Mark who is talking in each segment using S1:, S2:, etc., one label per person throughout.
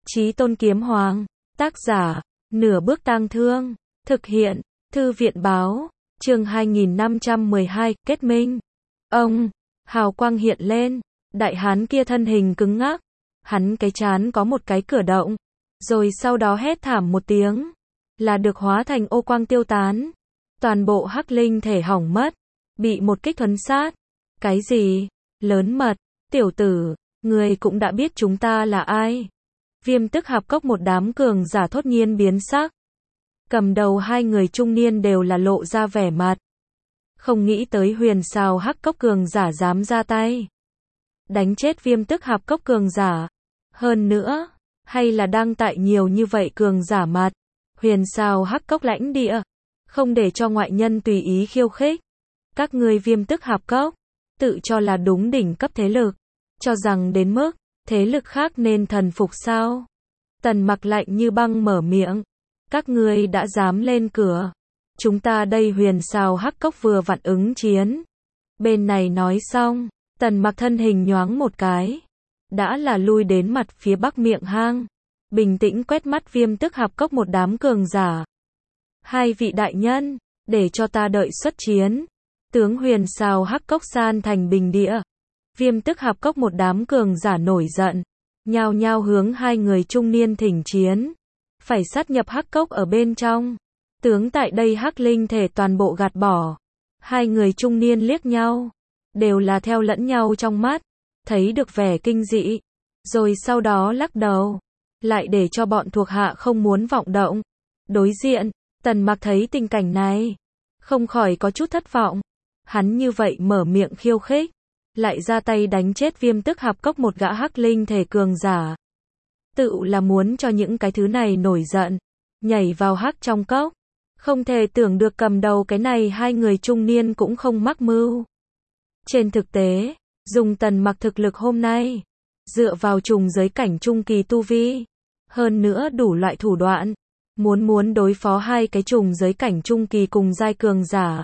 S1: Chí Tôn Kiếm Hoàng. Tác giả, Nửa Bước Tang Thương. Thực hiện, Thư viện báo. Chương 2512, kết minh. Ông, hào quang hiện lên. Đại hán kia thân hình cứng ngắc. Hắn cái trán có một cái cửa động. Rồi sau đó hét thảm một tiếng. Là được hóa thành ô quang tiêu tán. Toàn bộ hắc linh thể hỏng mất. Bị một kích thuấn sát. Cái gì? Lớn mật. Tiểu tử, người cũng đã biết chúng ta là ai. Viêm Tức Hạp Cốc một đám cường giả thốt nhiên biến sắc. Cầm đầu hai người trung niên đều là lộ ra vẻ mặt. Không nghĩ tới Huyền Sào Hắc Cốc cường giả dám ra tay. Đánh chết Viêm Tức Hạp Cốc cường giả. Hơn nữa, hay là đang tại nhiều như vậy cường giả mặt. Huyền Sào Hắc Cốc lãnh địa. Không để cho ngoại nhân tùy ý khiêu khích. Các ngươi Viêm Tức Hạp Cốc. Tự cho là đúng đỉnh cấp thế lực. Cho rằng đến mức thế lực khác nên thần phục sao? Tần Mặc lạnh như băng mở miệng. Các ngươi đã dám lên cửa. Chúng ta đây Huyền Sào Hắc Cốc vừa vặn ứng chiến. Bên này nói xong, Tần Mặc thân hình nhoáng một cái. Đã là lui đến mặt phía bắc miệng hang. Bình tĩnh quét mắt Viêm Tức Hạp Cốc một đám cường giả. Hai vị đại nhân, để cho ta đợi xuất chiến. Tướng Huyền Sào Hắc Cốc san thành bình địa. Viêm Tức Hạp Cốc một đám cường giả nổi giận. Nhao nhao hướng hai người trung niên thỉnh chiến. Phải sát nhập Hắc Cốc ở bên trong. Tướng tại đây hắc linh thể toàn bộ gạt bỏ. Hai người trung niên liếc nhau. Đều là theo lẫn nhau trong mắt. Thấy được vẻ kinh dị. Rồi sau đó lắc đầu. Lại để cho bọn thuộc hạ không muốn vọng động. Đối diện, Tần Mặc thấy tình cảnh này. Không khỏi có chút thất vọng. Hắn như vậy mở miệng khiêu khích. Lại ra tay đánh chết Viêm Tức Hạp Cốc một gã hắc linh thể cường giả. Tự là muốn cho những cái thứ này nổi giận. Nhảy vào hắc trong cốc. Không thể tưởng được cầm đầu cái này hai người trung niên cũng không mắc mưu. Trên thực tế, dùng Tần Mặc thực lực hôm nay. Dựa vào trùng giới cảnh trung kỳ tu vi. Hơn nữa đủ loại thủ đoạn. Muốn đối phó hai cái trùng giới cảnh trung kỳ cùng giai cường giả.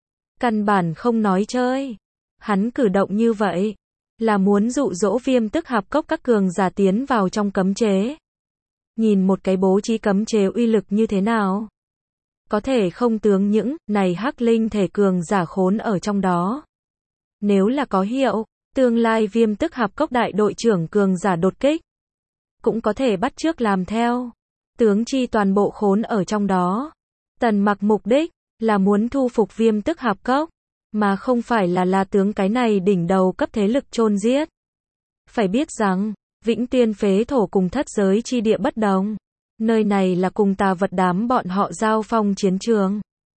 S1: Căn bản không nói chơi. Hắn cử động như vậy, là muốn dụ dỗ Viêm Tức Hạp Cốc các cường giả tiến vào trong cấm chế. Nhìn một cái bố trí cấm chế uy lực như thế nào. Có thể không tướng những này hắc linh thể cường giả khốn ở trong đó. Nếu là có hiệu, tương lai Viêm Tức Hạp Cốc đại đội trưởng cường giả đột kích. Cũng có thể bắt chước làm theo. Tướng chi toàn bộ khốn ở trong đó. Tần Mặc mục đích, là muốn thu phục Viêm Tức Hạp Cốc. Mà không phải là tướng cái này đỉnh đầu cấp thế lực chôn giết. Phải biết rằng, Vĩnh Tiên Phế Thổ cùng thất giới chi địa bất đồng. Nơi này là cùng tà vật đám bọn họ giao phong chiến trường.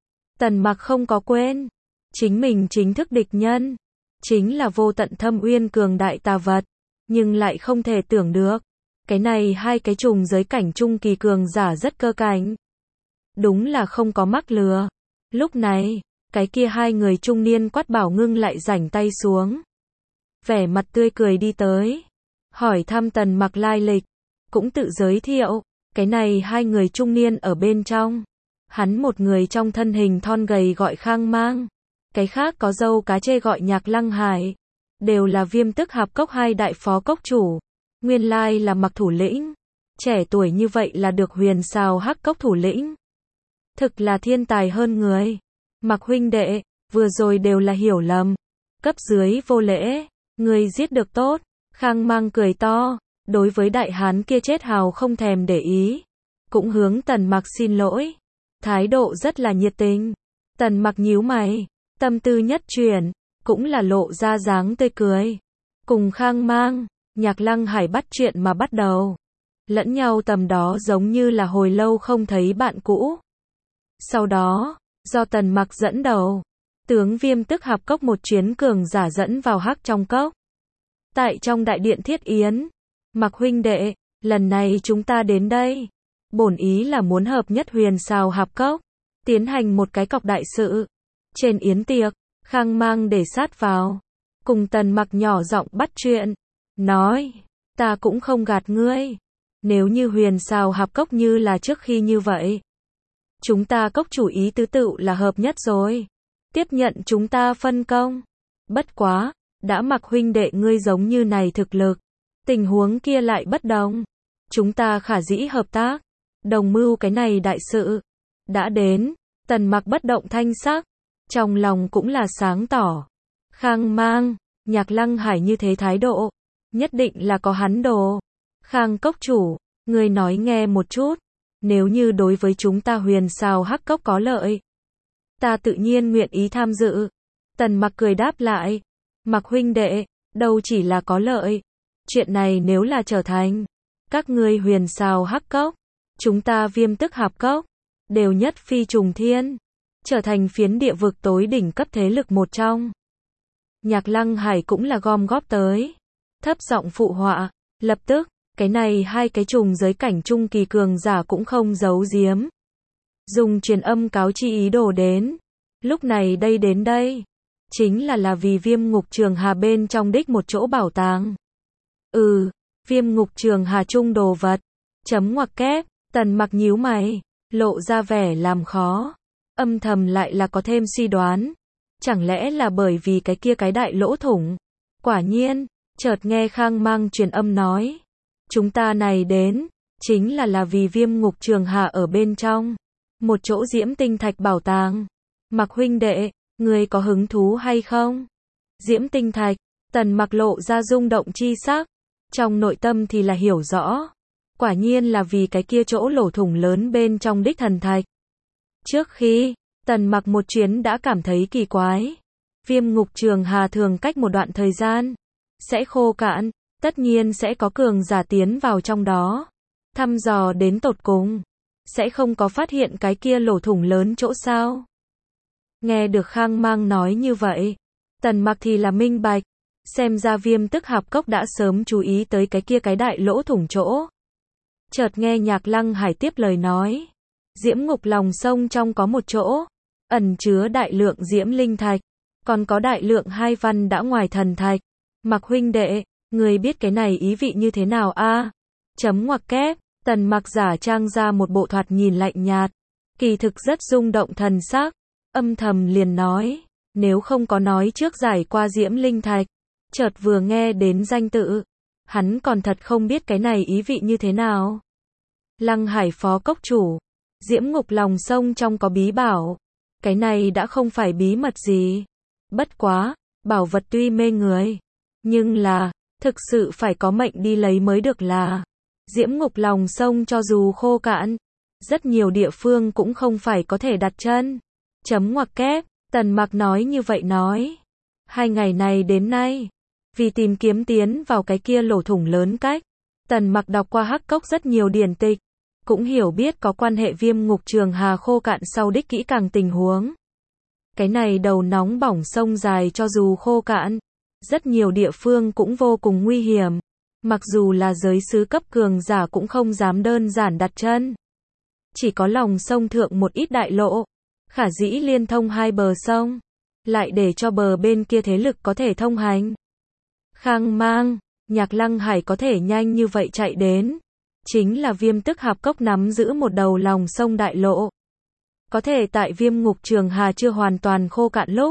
S1: Tần Mặc không có quên. Chính mình chính thức địch nhân. Chính là vô tận thâm uyên cường đại tà vật. Nhưng lại không thể tưởng được. Cái này hai cái trùng giới cảnh trung kỳ cường giả rất cơ cảnh. Đúng là không có mắc lừa. Lúc này, cái kia hai người trung niên quát bảo ngưng lại rảnh tay xuống. Vẻ mặt tươi cười đi tới. Hỏi thăm Tần Mặc lai lịch. Cũng tự giới thiệu. Cái này hai người trung niên ở bên trong. Hắn một người trong thân hình thon gầy gọi Khang Mang. Cái khác có râu cá chê gọi Nhạc Lăng Hải. Đều là Viêm Tức Hạp Cốc hai đại phó cốc chủ. Nguyên lai là Mặc thủ lĩnh. Trẻ tuổi như vậy là được Huyền Sào Hắc Cốc thủ lĩnh. Thực là thiên tài hơn người. Mặc huynh đệ, vừa rồi đều là hiểu lầm. Cấp dưới vô lễ, người giết được tốt. Khang Mang cười to, đối với đại hán kia chết hào không thèm để ý. Cũng hướng Tần Mặc xin lỗi. Thái độ rất là nhiệt tình. Tần Mặc nhíu mày, tâm tư nhất chuyển, cũng là lộ ra dáng tươi cười. Cùng Khang Mang, Nhạc Lăng Hải bắt chuyện mà bắt đầu. Lẫn nhau tầm đó giống như là hồi lâu không thấy bạn cũ. Sau đó, do Tần Mặc dẫn đầu, tướng Viêm Tức Hạp Cốc một chuyến cường giả dẫn vào hắc trong cốc. Tại trong đại điện thiết yến, Mặc huynh đệ, lần này chúng ta đến đây, bổn ý là muốn hợp nhất Huyền Sào Hạp Cốc, tiến hành một cái cọc đại sự. Trên yến tiệc, Khang Mang để sát vào, cùng Tần Mặc nhỏ giọng bắt chuyện, nói, ta cũng không gạt ngươi, nếu như Huyền Sào Hạp Cốc như là trước khi như vậy. Chúng ta cốc chủ ý tứ tự là hợp nhất rồi. Tiếp nhận chúng ta phân công. Bất quá, đã Mặc huynh đệ ngươi giống như này thực lực. Tình huống kia lại bất đồng. chúng ta khả dĩ hợp tác, đồng mưu cái này đại sự. Đã đến, Tần Mặc bất động thanh sắc, trong lòng cũng là sáng tỏ. Khang Mang, Nhạc Lăng Hải như thế thái độ, nhất định là có hắn đồ. Khang cốc chủ, ngươi nói nghe một chút, nếu như đối với chúng ta Huyền Sào Hắc Cốc có lợi, ta tự nhiên nguyện ý tham dự. Tần Mặc cười đáp lại, Mặc huynh đệ, đâu chỉ là có lợi, chuyện này nếu là trở thành, các ngươi Huyền Sào Hắc Cốc, chúng ta Viêm Tức Hạp Cốc, đều nhất phi trùng thiên, trở thành phiến địa vực tối đỉnh cấp thế lực một trong. Nhạc Lăng Hải cũng là gom góp tới, thấp giọng phụ họa, lập tức, cái này hai cái trùng giới cảnh trung kỳ cường giả cũng không giấu giếm. Dùng truyền âm cáo chi ý đồ đến, lúc này đây đến đây, chính là vì Viêm Ngục Trường Hà bên trong đích một chỗ bảo tàng. Viêm Ngục Trường Hà trung đồ vật, chấm ngoặc kép, Tần Mặc nhíu mày, lộ ra vẻ làm khó, âm thầm lại là có thêm suy đoán, chẳng lẽ là bởi vì cái kia cái đại lỗ thủng. Quả nhiên, chợt nghe Khang Mang truyền âm nói, chúng ta này đến, chính là vì Viêm Ngục Trường Hà ở bên trong, một chỗ diễm tinh thạch bảo tàng. Mặc huynh đệ, ngươi có hứng thú hay không? Diễm tinh thạch, Tần Mặc lộ ra rung động chi sắc, trong nội tâm thì là hiểu rõ, quả nhiên là vì cái kia chỗ lỗ thủng lớn bên trong đích thần thạch. Trước khi, Tần Mặc một chuyến đã cảm thấy kỳ quái, Viêm Ngục Trường Hà thường cách một đoạn thời gian sẽ khô cạn, tất nhiên sẽ có cường giả tiến vào trong đó, thăm dò đến tột cùng, sẽ không có phát hiện cái kia lỗ thủng lớn chỗ sao. Nghe được Khang Mang nói như vậy, Tần Mặc thì là minh bạch, xem ra Viêm Tức Hạp Cốc đã sớm chú ý tới cái kia cái đại lỗ thủng chỗ. Chợt nghe Nhạc Lăng Hải tiếp lời nói, Diễm Ngục lòng sông trong có một chỗ, ẩn chứa đại lượng diễm linh thạch, còn có đại lượng hai văn đã ngoài thần thạch. Mặc huynh đệ, người biết cái này ý vị như thế nào a? Chấm ngoặc kép, Tần Mặc giả trang ra một bộ thoạt nhìn lạnh nhạt, kỳ thực rất rung động thần sắc, âm thầm liền nói, nếu không có nói trước giải qua diễm linh thạch, chợt vừa nghe đến danh tự, hắn còn thật không biết cái này ý vị như thế nào. Lăng Hải phó cốc chủ, Diễm Ngục lòng sông trong có bí bảo, cái này đã không phải bí mật gì. Bất quá, bảo vật tuy mê người, nhưng là, thực sự phải có mệnh đi lấy mới được là. Diễm Ngục lòng sông cho dù khô cạn, rất nhiều địa phương cũng không phải có thể đặt chân. Chấm ngoặc kép, Tần Mặc nói như vậy nói. 2 ngày này đến nay, vì tìm kiếm tiến vào cái kia lỗ thủng lớn cách, Tần Mặc đọc qua Hắc Cốc rất nhiều điển tịch, cũng hiểu biết có quan hệ Viêm Ngục Trường Hà khô cạn sau đích kỹ càng tình huống. Cái này đầu nóng bỏng sông dài cho dù khô cạn, rất nhiều địa phương cũng vô cùng nguy hiểm, mặc dù là giới sứ cấp cường giả cũng không dám đơn giản đặt chân. Chỉ có lòng sông thượng một ít đại lộ, khả dĩ liên thông hai bờ sông, lại để cho bờ bên kia thế lực có thể thông hành. Khang Mang, Nhạc Lăng Hải có thể nhanh như vậy chạy đến, chính là Viêm Tức Hạp Cốc nắm giữ một đầu lòng sông đại lộ. Có thể tại Viêm Ngục Trường Hà chưa hoàn toàn khô cạn lúc,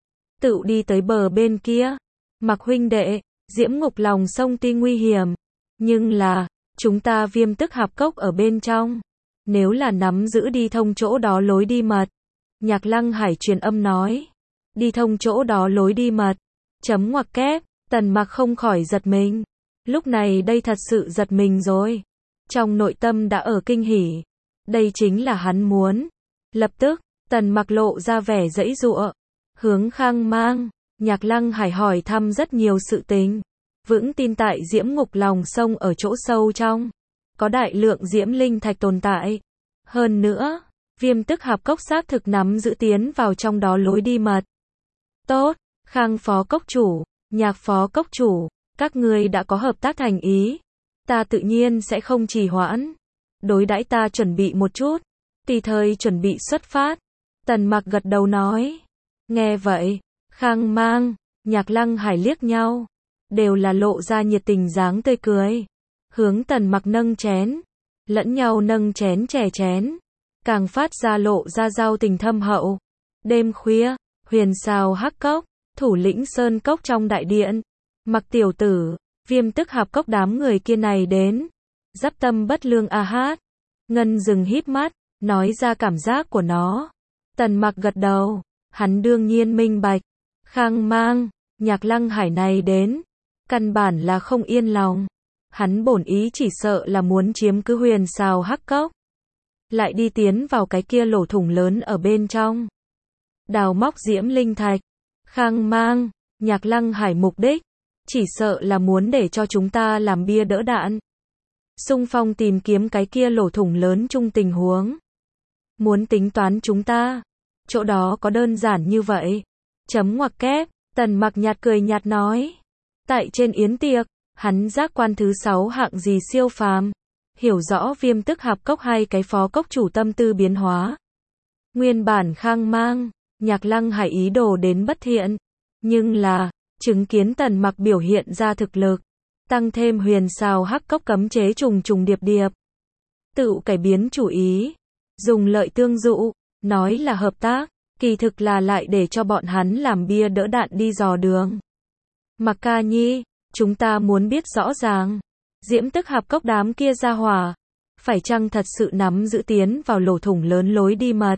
S1: tự đi tới bờ bên kia. Mặc huynh đệ, Diễm Ngục lòng sông tuy nguy hiểm, nhưng là, chúng ta Viêm Tức Hạp Cốc ở bên trong, nếu là nắm giữ đi thông chỗ đó lối đi mật. Nhạc Lăng Hải truyền âm nói, đi thông chỗ đó lối đi mật. Chấm ngoặc kép, Tần Mặc không khỏi giật mình. Lúc này đây thật sự giật mình rồi. Trong nội tâm đã ở kinh hỉ. Đây chính là hắn muốn. Lập tức, Tần Mặc lộ ra vẻ giãy giụa, hướng Khang Mang, Nhạc Lăng Hải hỏi thăm rất nhiều sự tình. Vững tin tại Diễm Ngục lòng sông ở chỗ sâu trong, có đại lượng diễm linh thạch tồn tại. Hơn nữa, Viêm Tức Hạp Cốc xác thực nắm giữ tiến vào trong đó lối đi mật. Tốt, Khang phó cốc chủ, Nhạc phó cốc chủ, các ngươi đã có hợp tác thành ý, ta tự nhiên sẽ không trì hoãn. Đối đãi ta chuẩn bị một chút, tùy thời chuẩn bị xuất phát. Tần Mặc gật đầu nói. Nghe vậy, Khang Mang, Nhạc Lăng Hải liếc nhau, đều là lộ ra nhiệt tình dáng tươi cười, hướng Tần Mặc nâng chén, lẫn nhau nâng chén chè chén, càng phát ra lộ ra giao tình thâm hậu. Đêm khuya, Huyền Sào Hắc Cốc, thủ lĩnh Sơn Cốc trong đại điện, Mặc tiểu tử, Viêm Tức Hạp Cốc đám người kia này đến, Dắp tâm bất lương a hát. Ngân dừng híp mắt, nói ra cảm giác của nó. Tần Mặc gật đầu, hắn đương nhiên minh bạch. Khang Mang, Nhạc Lăng Hải này đến, căn bản là không yên lòng. Hắn bổn ý chỉ sợ là muốn chiếm cứ Huyền Sào Hắc Cốc, lại đi tiến vào cái kia lỗ thủng lớn ở bên trong, đào móc diễm linh thạch. Khang Mang, Nhạc Lăng Hải mục đích, chỉ sợ là muốn để cho chúng ta làm bia đỡ đạn, xung phong tìm kiếm cái kia lỗ thủng lớn chung tình huống. Muốn tính toán chúng ta, chỗ đó có đơn giản như vậy. Chấm ngoặc kép, Tần Mặc nhạt cười nhạt nói. Tại trên yến tiệc, hắn giác quan thứ 6 hạng gì siêu phàm, hiểu rõ Viêm Tức Hạp Cốc hay cái phó cốc chủ tâm tư biến hóa. Nguyên bản Khang Mang, Nhạc Lăng Hải ý đồ đến bất thiện, nhưng là, chứng kiến Tần Mặc biểu hiện ra thực lực, tăng thêm Huyền Sào Hắc Cốc cấm chế trùng trùng điệp điệp, tự cải biến chủ ý, dùng lợi tương dụ, nói là hợp tác, kỳ thực là lại để cho bọn hắn làm bia đỡ đạn đi dò đường. Mặc Ca Nhi, chúng ta muốn biết rõ ràng, Diễm Tức Hạp Cốc đám kia ra hỏa, phải chăng thật sự nắm giữ tiến vào lỗ thủng lớn lối đi mật.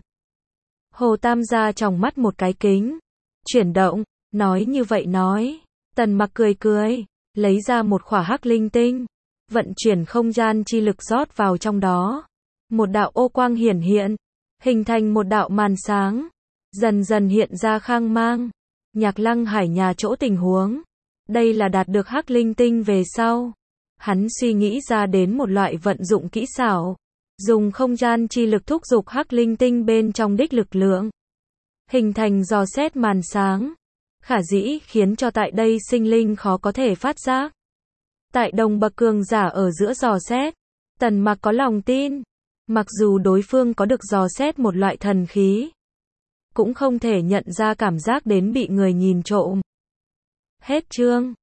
S1: Hồ Tam gia trong mắt một cái kính, chuyển động, nói như vậy nói. Tần Mặc cười cười, lấy ra một khỏa hắc linh tinh, vận chuyển không gian chi lực rót vào trong đó. Một đạo ô quang hiển hiện, hình thành một đạo màn sáng, dần dần hiện ra Khang Mang, Nhạc Lăng Hải nhà chỗ tình huống. Đây là đạt được hắc linh tinh về sau, hắn suy nghĩ ra đến một loại vận dụng kỹ xảo, dùng không gian chi lực thúc giục hắc linh tinh bên trong đích lực lượng, hình thành dò xét màn sáng, khả dĩ khiến cho tại đây sinh linh khó có thể phát giác. Tại đồng bậc cường giả ở giữa dò xét, Tần Mặc có lòng tin, mặc dù đối phương có được dò xét một loại thần khí, cũng không thể nhận ra cảm giác đến bị người nhìn trộm. Hết chương.